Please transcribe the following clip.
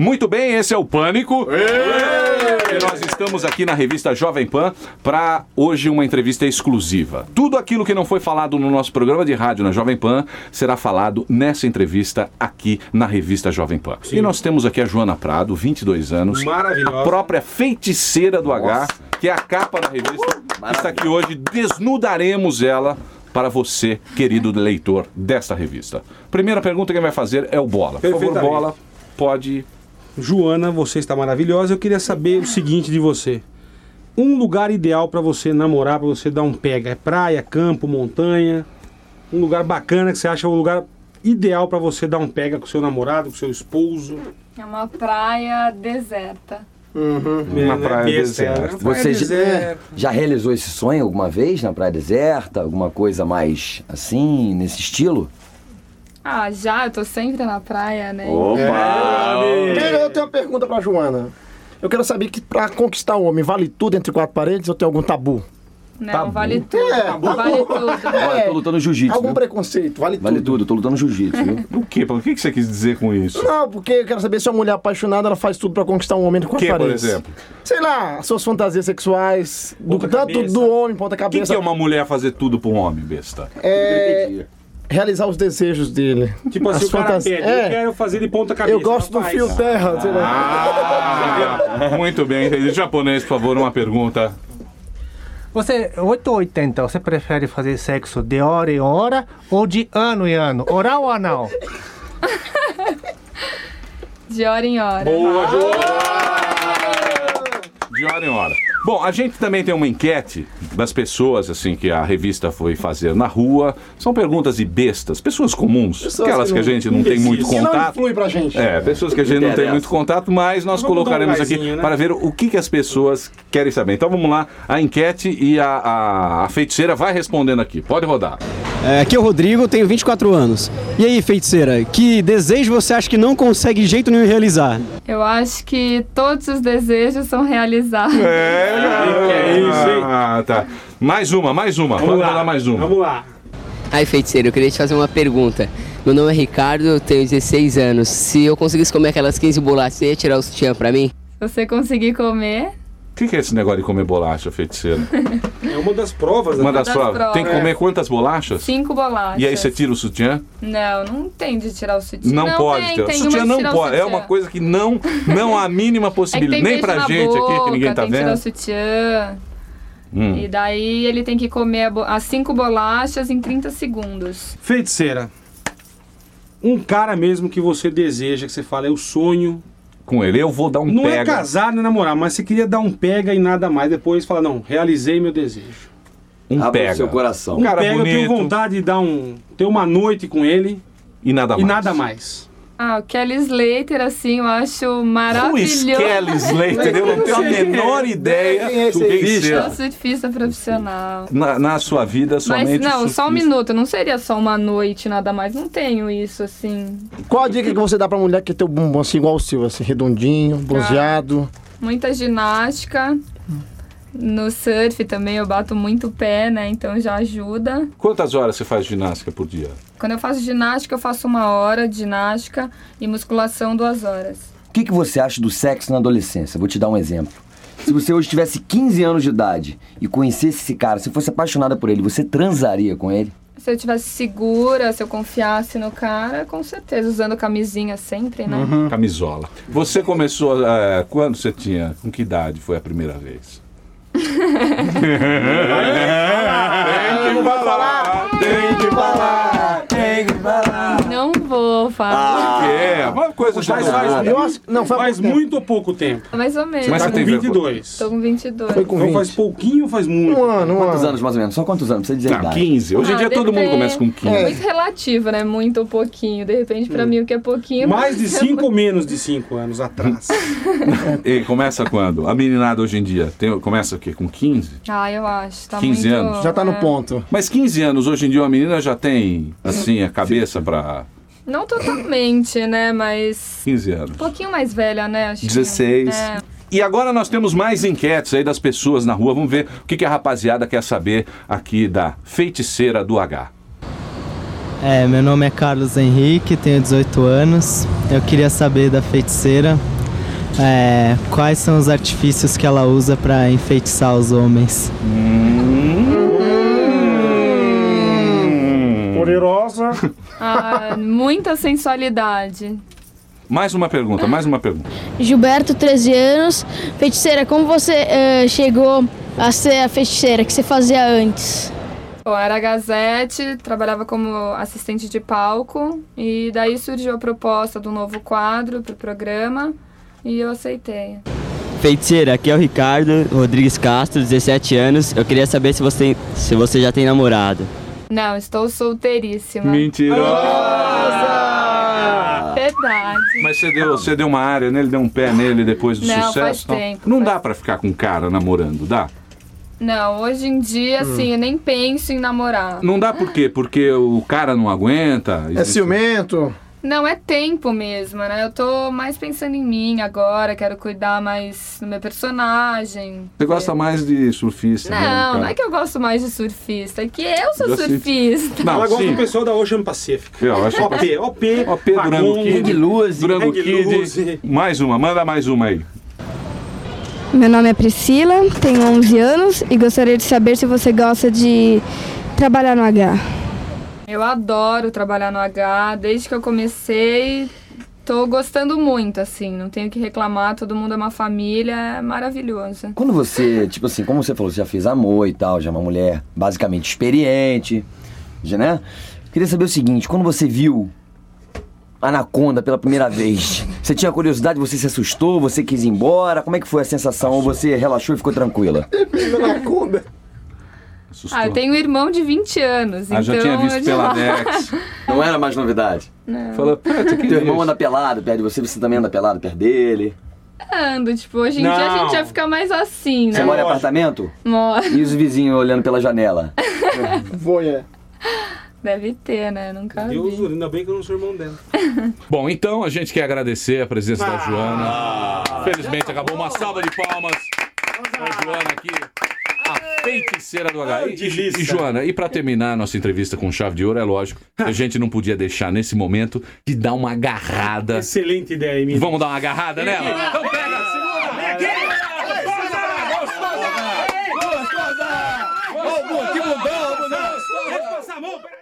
Muito bem, esse é o Pânico. E nós estamos aqui na revista Jovem Pan para hoje uma entrevista exclusiva. Tudo aquilo que não foi falado no nosso programa de rádio na Jovem Pan será falado nessa entrevista aqui na revista Jovem Pan. Sim. E nós temos aqui a Joana Prado, 22 anos. Maravilhosa. A própria feiticeira do H, que é a capa da revista. Está aqui hoje, desnudaremos ela para você, querido leitor desta revista. Primeira pergunta que vai fazer é o Bola. Por favor, Bola, pode... Joana, você está maravilhosa. Eu queria saber o seguinte de você. Um lugar ideal para você namorar, para você dar um pega. É praia, campo, montanha? Um lugar bacana que você acha o lugar ideal para você dar um pega com seu namorado, com seu esposo? É uma praia deserta. Uma praia deserta. Você já realizou esse sonho alguma vez na praia deserta? Alguma coisa mais assim, nesse estilo? Ah, já, eu tô sempre na praia, né? Opa! Eu tenho uma pergunta pra Joana. Eu quero saber que pra conquistar o homem, vale tudo entre quatro paredes ou tem algum tabu? Não, tabu. Vale tudo. Vale tudo. Eu tô lutando jiu-jitsu. Algum viu? preconceito, vale tudo, eu tô lutando jiu-jitsu, viu? O quê? O que você quis dizer com isso? Não, porque eu quero saber se uma mulher apaixonada, ela faz tudo pra conquistar um homem entre quatro paredes. Por exemplo? Sei lá, as suas fantasias sexuais, tanto do homem, ponta cabeça. O que é uma mulher fazer tudo pra um homem, besta? Realizar os desejos dele. Tipo assim, o cara pede, eu quero fazer de ponta cabeça. Eu gosto do fio terra. Sei lá. Muito bem. Japonês, por favor, uma pergunta. Você, 8 ou 80, você prefere fazer sexo de hora em hora ou de ano em ano? Oral ou anal? De hora em hora. Boa, de hora em hora. Bom, a gente também tem uma enquete das pessoas, assim, que a revista foi fazer na rua. São perguntas de bestas, pessoas comuns, aquelas que a gente não tem muito contato. Não influi pra gente. Pessoas que a gente não tem muito contato, mas nós colocaremos aqui para ver o que as pessoas querem saber. Então vamos lá, a enquete e a feiticeira vai respondendo aqui. Pode rodar. Aqui é o Rodrigo, tenho 24 anos. E aí, feiticeira, que desejo você acha que não consegue de jeito nenhum realizar? Eu acho que todos os desejos são realizados. É isso, hein? Tá. Mais uma. Vamos lá, mais uma. Vamos lá. Aí, feiticeiro, eu queria te fazer uma pergunta. Meu nome é Ricardo, eu tenho 16 anos. Se eu conseguisse comer aquelas 15 bolachas, você ia tirar o sutiã pra mim? Se você conseguir comer... O que é esse negócio de comer bolacha, feiticeira? É uma das provas. Uma das provas. Tem que comer quantas bolachas? 5 bolachas. E aí você tira o sutiã? Não tem de tirar o sutiã. Não pode tirar. O sutiã não pode. É uma coisa que não há a mínima possibilidade. Nem pra gente boca, aqui, que ninguém tá tem que vendo. tirar o sutiã. E daí ele tem que comer as 5 bolachas em 30 segundos. Feiticeira, um cara mesmo que você deseja, que você fala, é o sonho... Com ele, eu vou dar um não pega. Não é casar nem namorar, mas você queria dar um pega e nada mais. Depois fala, não, realizei meu desejo. Pega. Seu coração. Um cara pega, bonito. eu tenho vontade de ter uma noite com ele. E nada mais. O Kelly Slater, assim, eu acho maravilhoso. Kelly Slater, eu não tenho a menor ideia do que é. Surfista profissional. Na sua vida, somente Mas não, surfista. só um minuto, não seria só uma noite, nada mais. Não tenho isso, assim. Qual a dica que você dá pra mulher que tem o bumbum assim, igual o seu, assim, redondinho, bronzeado? Muita ginástica. No surf também eu bato muito o pé, né? Então já ajuda. Quantas horas você faz ginástica por dia? Quando eu faço ginástica, eu faço 1 hora de ginástica e musculação 2 horas. O que você acha do sexo na adolescência? Vou te dar um exemplo. Se você hoje tivesse 15 anos de idade e conhecesse esse cara, se fosse apaixonada por ele, você transaria com ele? Se eu tivesse segura, se eu confiasse no cara, com certeza, usando camisinha sempre, né? Camisola. Você começou, quando você tinha, com que idade foi a primeira vez? Tem que falar. Não vou falar. Uma coisa faz muito ou pouco tempo? Mais ou menos. Mas Você você tá com tem 22. Tô com 22. Foi com Então 20. faz pouquinho ou faz muito? Quantos anos, mais ou menos? Só quantos anos? Precisa dizer a idade. 15. Hoje em dia todo mundo começa com 15. É muito relativo, né? Muito ou pouquinho. De repente, pra mim, o que é pouquinho... Mais de 5 ou menos de 5 anos atrás? E começa quando? A meninada hoje em dia começa o quê? Com 15? Eu acho. Tá 15 muito, anos? Já tá no ponto. Mas 15 anos, hoje em dia, uma menina já tem, assim, a cabeça pra... Não totalmente, né? Mas... 15 anos. Um pouquinho mais velha, né? Acho 16. E agora nós temos mais enquetes aí das pessoas na rua. Vamos ver o que a rapaziada quer saber aqui da feiticeira do H. Meu nome é Carlos Henrique, tenho 18 anos. Eu queria saber da feiticeira quais são os artifícios que ela usa para enfeitiçar os homens. Poderosa. Muita sensualidade. Mais uma pergunta. Gilberto, 13 anos. Feiticeira, como você chegou a ser a feiticeira? O que você fazia antes? Bom, era Gazette, trabalhava como assistente de palco e daí surgiu a proposta do novo quadro pro programa e eu aceitei. Feiticeira, aqui é o Ricardo Rodrigues Castro, 17 anos. Eu queria saber se você já tem namorado. Não, estou solteiríssima. Mentirosa! Verdade. Mas você deu uma área nele, deu um pé nele depois do Não, sucesso? faz tempo, Não dá pra ficar com um cara namorando, dá? Não, hoje em dia, assim, eu nem penso em namorar. Não dá por quê? Porque o cara não aguenta? É ciumento? Não, é tempo mesmo, né? Eu tô mais pensando em mim agora, quero cuidar mais do meu personagem. Você gosta mais de surfista? Não é que eu gosto mais de surfista, é que eu sou surfista. Ela gosta do pessoal da Ocean Pacific. OP, Durango Kid. Durango Kid. Mais uma, manda mais uma aí. Meu nome é Priscila, tenho 11 anos e gostaria de saber se você gosta de trabalhar no H. Eu adoro trabalhar no H, desde que eu comecei, tô gostando muito, assim, não tenho que reclamar, todo mundo é uma família, é maravilhoso. Quando você, tipo assim, como você falou, você já fez amor e tal, já é uma mulher basicamente experiente, já, né? Queria saber o seguinte, quando você viu Anaconda pela primeira vez, você tinha curiosidade, você se assustou, você quis ir embora, como é que foi a sensação? Ou você relaxou e ficou tranquila? Anaconda. Eu tenho um irmão de 20 anos, então... já tinha visto pela Dex. Não era mais novidade? Não. Falou, puta, que teu irmão anda pelado perto de você, você também anda pelado perto dele? Ando, tipo, hoje em dia a gente já fica mais assim, né? Você mora em apartamento? Mora. E os vizinhos olhando pela janela? Deve ter, né? Nunca vi. Deus, ainda bem que eu não sou irmão dela. Bom, então a gente quer agradecer a presença da Joana. Felizmente acabou. Uma salva de palmas a Joana aqui, a feiticeira do H. E Joana, e pra terminar a nossa entrevista com chave de ouro, é lógico, a gente não podia deixar nesse momento de dar uma agarrada. Excelente ideia, Emílio. Vamos dar uma agarrada nela? Então pega, segura! Vem aqui! Gostosa! Gostosa! Que bundão, bundão! Deixa eu passar a mão, peraí!